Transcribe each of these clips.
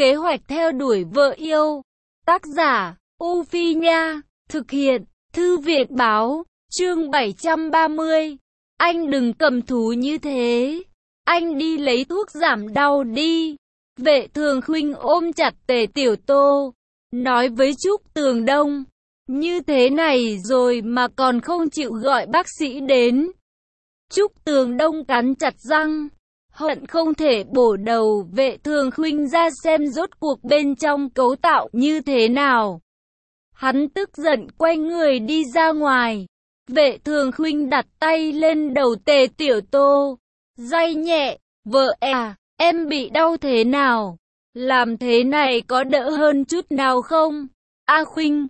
Kế hoạch theo đuổi vợ yêu. Tác giả, U Phi Nha. Thực hiện, Thư viện Báo. Chương 730. Anh đừng cầm thú như thế. Anh đi lấy thuốc giảm đau đi. Vệ Thường Khuynh ôm chặt Tề Tiểu Tô, nói với Trúc Tường Đông. Như thế này rồi mà còn không chịu gọi bác sĩ đến. Trúc Tường Đông cắn chặt răng, hận không thể bổ đầu Vệ Thường Khuynh ra xem rốt cuộc bên trong cấu tạo như thế nào. Hắn tức giận quay người đi ra ngoài. Vệ Thường Khuynh đặt tay lên đầu Tề Tiểu Tô, day nhẹ. Vợ à, em bị đau thế nào? Làm thế này có đỡ hơn chút nào không? A Khuynh,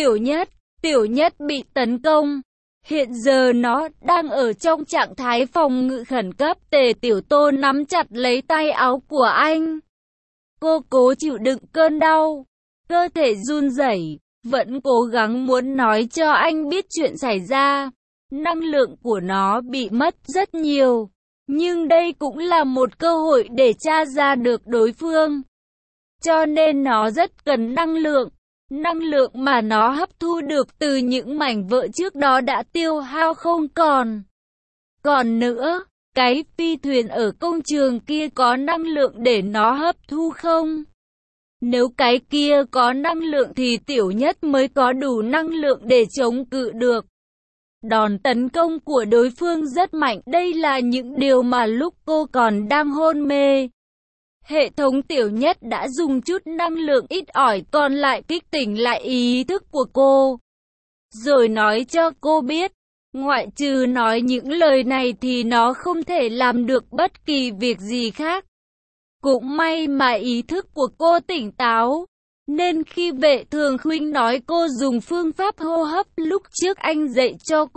Tiểu Nhất bị tấn công. Hiện giờ nó đang ở trong trạng thái phòng ngự khẩn cấp. Tề Tiểu Tô nắm chặt lấy tay áo của anh. Cô cố chịu đựng cơn đau, cơ thể run rẩy, vẫn cố gắng muốn nói cho anh biết chuyện xảy ra. Năng lượng của nó bị mất rất nhiều, nhưng đây cũng là một cơ hội để tra ra được đối phương. Cho nên nó rất cần năng lượng. Năng lượng mà nó hấp thu được từ những mảnh vỡ trước đó đã tiêu hao không còn. Còn nữa, cái phi thuyền ở công trường kia có năng lượng để nó hấp thu không? Nếu cái kia có năng lượng thì Tiểu Nhất mới có đủ năng lượng để chống cự được. Đòn tấn công của đối phương rất mạnh. Đây là những điều mà lúc cô còn đang hôn mê, hệ thống Tiểu Nhất đã dùng chút năng lượng ít ỏi còn lại kích tỉnh lại ý thức của cô, rồi nói cho cô biết, ngoại trừ nói những lời này thì nó không thể làm được bất kỳ việc gì khác. Cũng may mà ý thức của cô tỉnh táo, nên khi Vệ Thường Khuynh nói cô dùng phương pháp hô hấp lúc trước anh dạy cho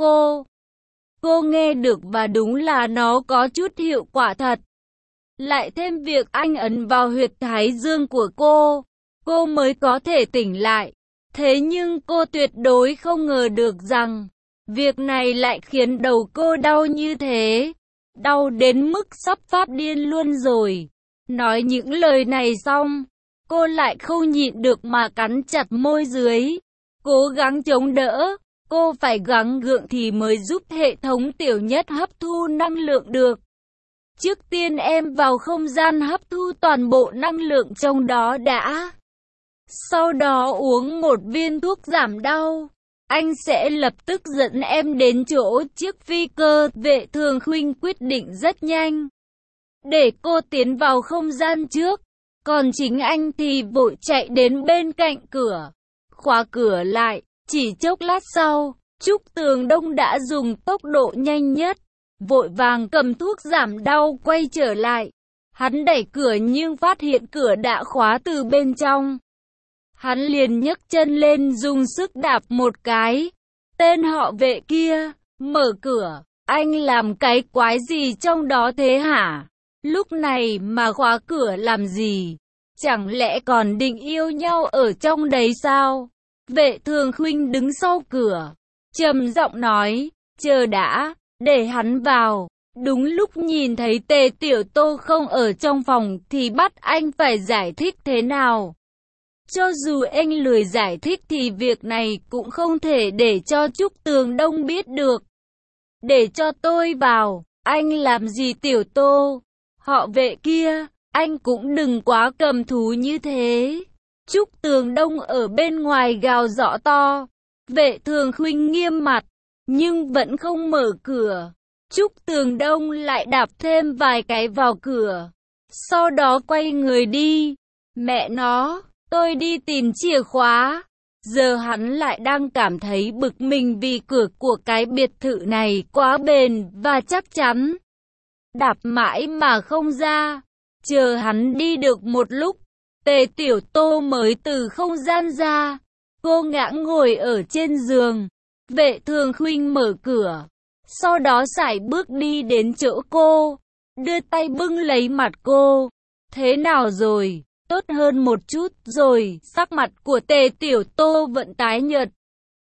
cô nghe được và đúng là nó có chút hiệu quả thật. Lại thêm việc anh ấn vào huyệt thái dương của cô mới có thể tỉnh lại. Thế nhưng cô tuyệt đối không ngờ được rằng, việc này lại khiến đầu cô đau như thế. Đau đến mức sắp phát điên luôn rồi. Nói những lời này xong, cô lại không nhịn được mà cắn chặt môi dưới, cố gắng chống đỡ. Cô phải gắng gượng thì mới giúp hệ thống Tiểu Nhất hấp thu năng lượng được. Trước tiên em vào không gian hấp thu toàn bộ năng lượng trong đó đã. Sau đó uống một viên thuốc giảm đau. Anh sẽ lập tức dẫn em đến chỗ chiếc phi cơ. Vệ Thường Khuynh quyết định rất nhanh, để cô tiến vào không gian trước. Còn chính anh thì vội chạy đến bên cạnh cửa, khóa cửa lại. Chỉ chốc lát sau, Trúc Tường Đông đã dùng tốc độ nhanh nhất, vội vàng cầm thuốc giảm đau quay trở lại. Hắn đẩy cửa nhưng phát hiện cửa đã khóa từ bên trong. Hắn liền nhấc chân lên dùng sức đạp một cái. Tên họ Vệ kia, mở cửa. Anh làm cái quái gì trong đó thế hả? Lúc này mà khóa cửa làm gì? Chẳng lẽ còn định yêu nhau ở trong đấy sao? Vệ Thường Khuynh đứng sau cửa, trầm giọng nói, chờ đã, để hắn vào. Đúng lúc nhìn thấy Tề Tiểu Tô không ở trong phòng thì bắt anh phải giải thích thế nào. Cho dù anh lười giải thích thì việc này cũng không thể để cho Trúc Tường Đông biết được. Để cho tôi vào, anh làm gì Tiểu Tô? Họ Vệ kia, anh cũng đừng quá cầm thú như thế. Trúc Tường Đông ở bên ngoài gào rõ to. Vệ Thường Khuynh nghiêm mặt, nhưng vẫn không mở cửa. Trúc Tường Đông lại đạp thêm vài cái vào cửa, sau đó quay người đi. Mẹ nó, tôi đi tìm chìa khóa. Giờ hắn lại đang cảm thấy bực mình vì cửa của cái biệt thự này quá bền và chắc chắn. Đạp mãi mà không ra. Chờ hắn đi được một lúc, Tề Tiểu Tô mới từ không gian ra. Cô ngã ngồi ở trên giường. Vệ Thường Khuynh mở cửa, sau đó sải bước đi đến chỗ cô, đưa tay bưng lấy mặt cô. Thế nào rồi? Tốt hơn một chút rồi. Sắc mặt của Tề Tiểu Tô vẫn tái nhợt,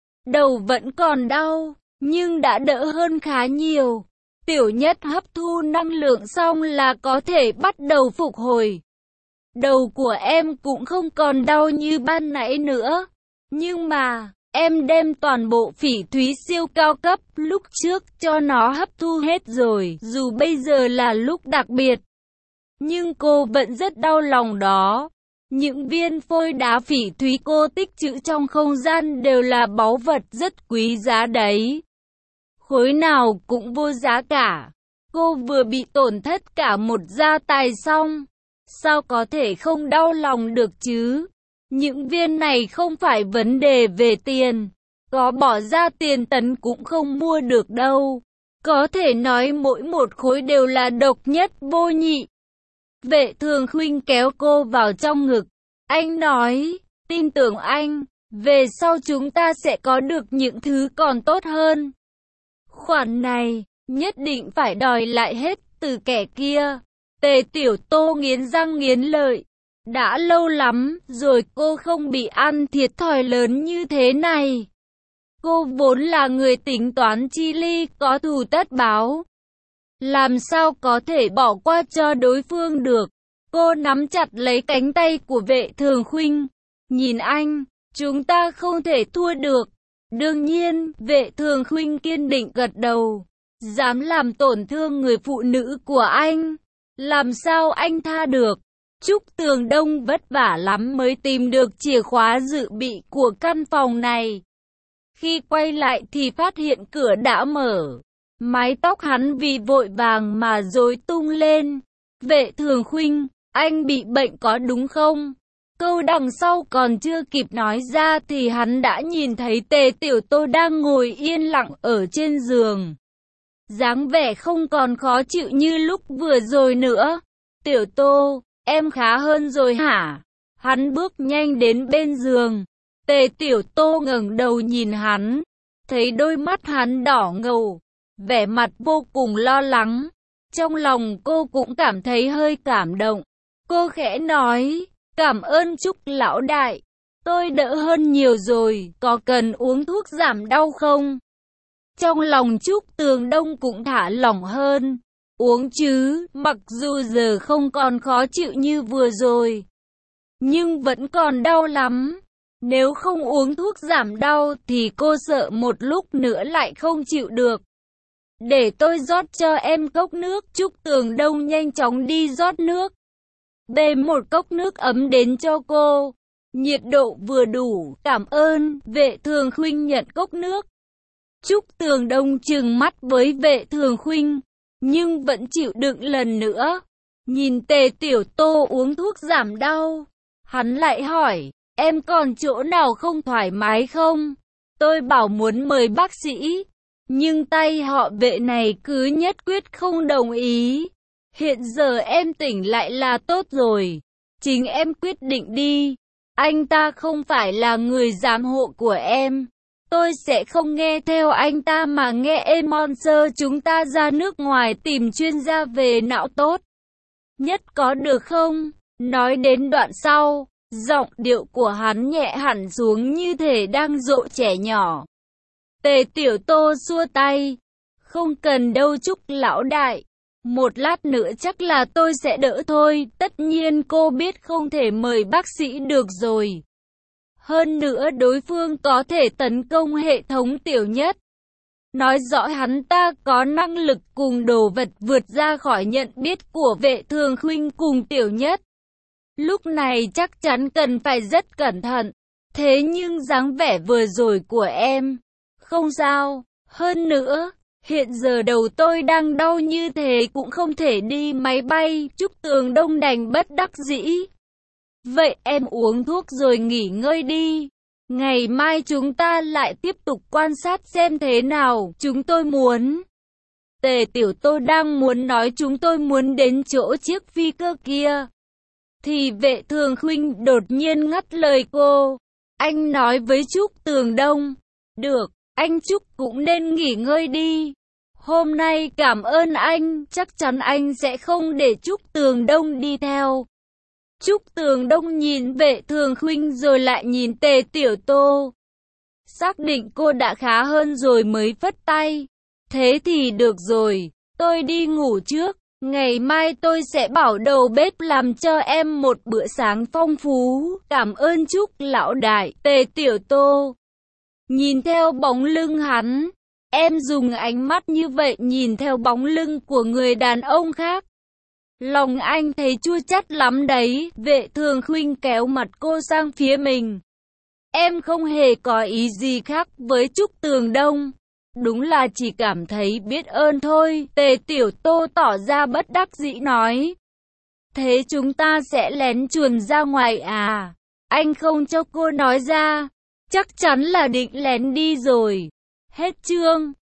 đầu vẫn còn đau, nhưng đã đỡ hơn khá nhiều. Tiểu Nhất hấp thu năng lượng xong là có thể bắt đầu phục hồi. Đầu của em cũng không còn đau như ban nãy nữa. Nhưng mà, em đem toàn bộ phỉ thúy siêu cao cấp lúc trước cho nó hấp thu hết rồi. Dù bây giờ là lúc đặc biệt, nhưng cô vẫn rất đau lòng đó. Những viên phôi đá phỉ thúy cô tích trữ trong không gian đều là báu vật rất quý giá đấy. Khối nào cũng vô giá cả. Cô vừa bị tổn thất cả một gia tài xong, sao có thể không đau lòng được chứ? Những viên này không phải vấn đề về tiền, có bỏ ra tiền tấn cũng không mua được đâu. Có thể nói mỗi một khối đều là độc nhất vô nhị. Vệ Thường Khuynh kéo cô vào trong ngực. Anh nói, tin tưởng anh, về sau chúng ta sẽ có được những thứ còn tốt hơn. Khoản này, nhất định phải đòi lại hết từ kẻ kia. Tề Tiểu Tô nghiến răng nghiến lợi. Đã lâu lắm rồi cô không bị ăn thiệt thòi lớn như thế này. Cô vốn là người tính toán chi ly, có thù tất báo. Làm sao có thể bỏ qua cho đối phương được. Cô nắm chặt lấy cánh tay của Vệ Thường Khuynh. Nhìn anh, chúng ta không thể thua được. Đương nhiên, Vệ Thường Khuynh kiên định gật đầu. Dám làm tổn thương người phụ nữ của anh, làm sao anh tha được. Trúc Tường Đông vất vả lắm mới tìm được chìa khóa dự bị của căn phòng này. Khi quay lại thì phát hiện cửa đã mở. Mái tóc hắn vì vội vàng mà rối tung lên. Vệ Thường Khuynh, anh bị bệnh có đúng không? Câu đằng sau còn chưa kịp nói ra thì hắn đã nhìn thấy Tề Tiểu Tô đang ngồi yên lặng ở trên giường. Dáng vẻ không còn khó chịu như lúc vừa rồi nữa. Tiểu Tô, em khá hơn rồi hả? Hắn bước nhanh đến bên giường. Tề Tiểu Tô ngẩng đầu nhìn hắn, thấy đôi mắt hắn đỏ ngầu, vẻ mặt vô cùng lo lắng. Trong lòng cô cũng cảm thấy hơi cảm động. Cô khẽ nói, cảm ơn Trúc lão đại, tôi đỡ hơn nhiều rồi, có cần uống thuốc giảm đau không? Trong lòng Trúc Tường Đông cũng thả lỏng hơn. Uống chứ, mặc dù giờ không còn khó chịu như vừa rồi, nhưng vẫn còn đau lắm. Nếu không uống thuốc giảm đau thì cô sợ một lúc nữa lại không chịu được. Để tôi rót cho em cốc nước. Trúc Tường Đông nhanh chóng đi rót nước. Bê một cốc nước ấm đến cho cô. Nhiệt độ vừa đủ, cảm ơn. Vệ Thường Khuynh nhận cốc nước. Trúc Tường Đông trừng mắt với Vệ Thường Khuynh, nhưng vẫn chịu đựng lần nữa. Nhìn Tề Tiểu Tô uống thuốc giảm đau, hắn lại hỏi, em còn chỗ nào không thoải mái không? Tôi bảo muốn mời bác sĩ, nhưng tay họ Vệ này cứ nhất quyết không đồng ý. Hiện giờ em tỉnh lại là tốt rồi, chính em quyết định đi. Anh ta không phải là người giám hộ của em. Tôi sẽ không nghe theo anh ta mà nghe Emonser chúng ta ra nước ngoài tìm chuyên gia về não tốt nhất có được không? Nói đến đoạn sau, giọng điệu của hắn nhẹ hẳn xuống như thể đang dỗ trẻ nhỏ. Tề Tiểu Tô xua tay. Không cần đâu Trúc lão đại. Một lát nữa chắc là tôi sẽ đỡ thôi. Tất nhiên cô biết không thể mời bác sĩ được rồi. Hơn nữa đối phương có thể tấn công hệ thống Tiểu Nhất. Nói rõ hắn ta có năng lực cùng đồ vật vượt ra khỏi nhận biết của Vệ Thường Khuynh cùng Tiểu Nhất. Lúc này chắc chắn cần phải rất cẩn thận. Thế nhưng dáng vẻ vừa rồi của em, không sao. Hơn nữa, hiện giờ đầu tôi đang đau như thế cũng không thể đi máy bay. Trúc Tường Đông đành bất đắc dĩ. Vậy em uống thuốc rồi nghỉ ngơi đi. Ngày mai chúng ta lại tiếp tục quan sát xem thế nào. Chúng tôi muốn... Tề Tiểu Tô đang muốn nói chúng tôi muốn đến chỗ chiếc phi cơ kia, thì Vệ Thường Khuynh đột nhiên ngắt lời cô. Anh nói với Trúc Tường Đông. Được, anh Trúc cũng nên nghỉ ngơi đi. Hôm nay cảm ơn anh, chắc chắn anh sẽ không để Trúc Tường Đông đi theo. Trúc Tường Đông nhìn Vệ Thường Khuynh rồi lại nhìn Tề Tiểu Tô. Xác định cô đã khá hơn rồi mới phất tay. Thế thì được rồi, tôi đi ngủ trước. Ngày mai tôi sẽ bảo đầu bếp làm cho em một bữa sáng phong phú. Cảm ơn Trúc lão đại. Tề Tiểu Tô nhìn theo bóng lưng hắn. Em dùng ánh mắt như vậy nhìn theo bóng lưng của người đàn ông khác. Lòng anh thấy chua chát lắm đấy. Vệ Thường Khuynh kéo mặt cô sang phía mình. Em không hề có ý gì khác với Trúc Tường Đông. Đúng là chỉ cảm thấy biết ơn thôi. Tề Tiểu Tô tỏ ra bất đắc dĩ nói. Thế chúng ta sẽ lén chuồn ra ngoài à? Anh không cho cô nói ra. Chắc chắn là định lén đi rồi. Hết chương.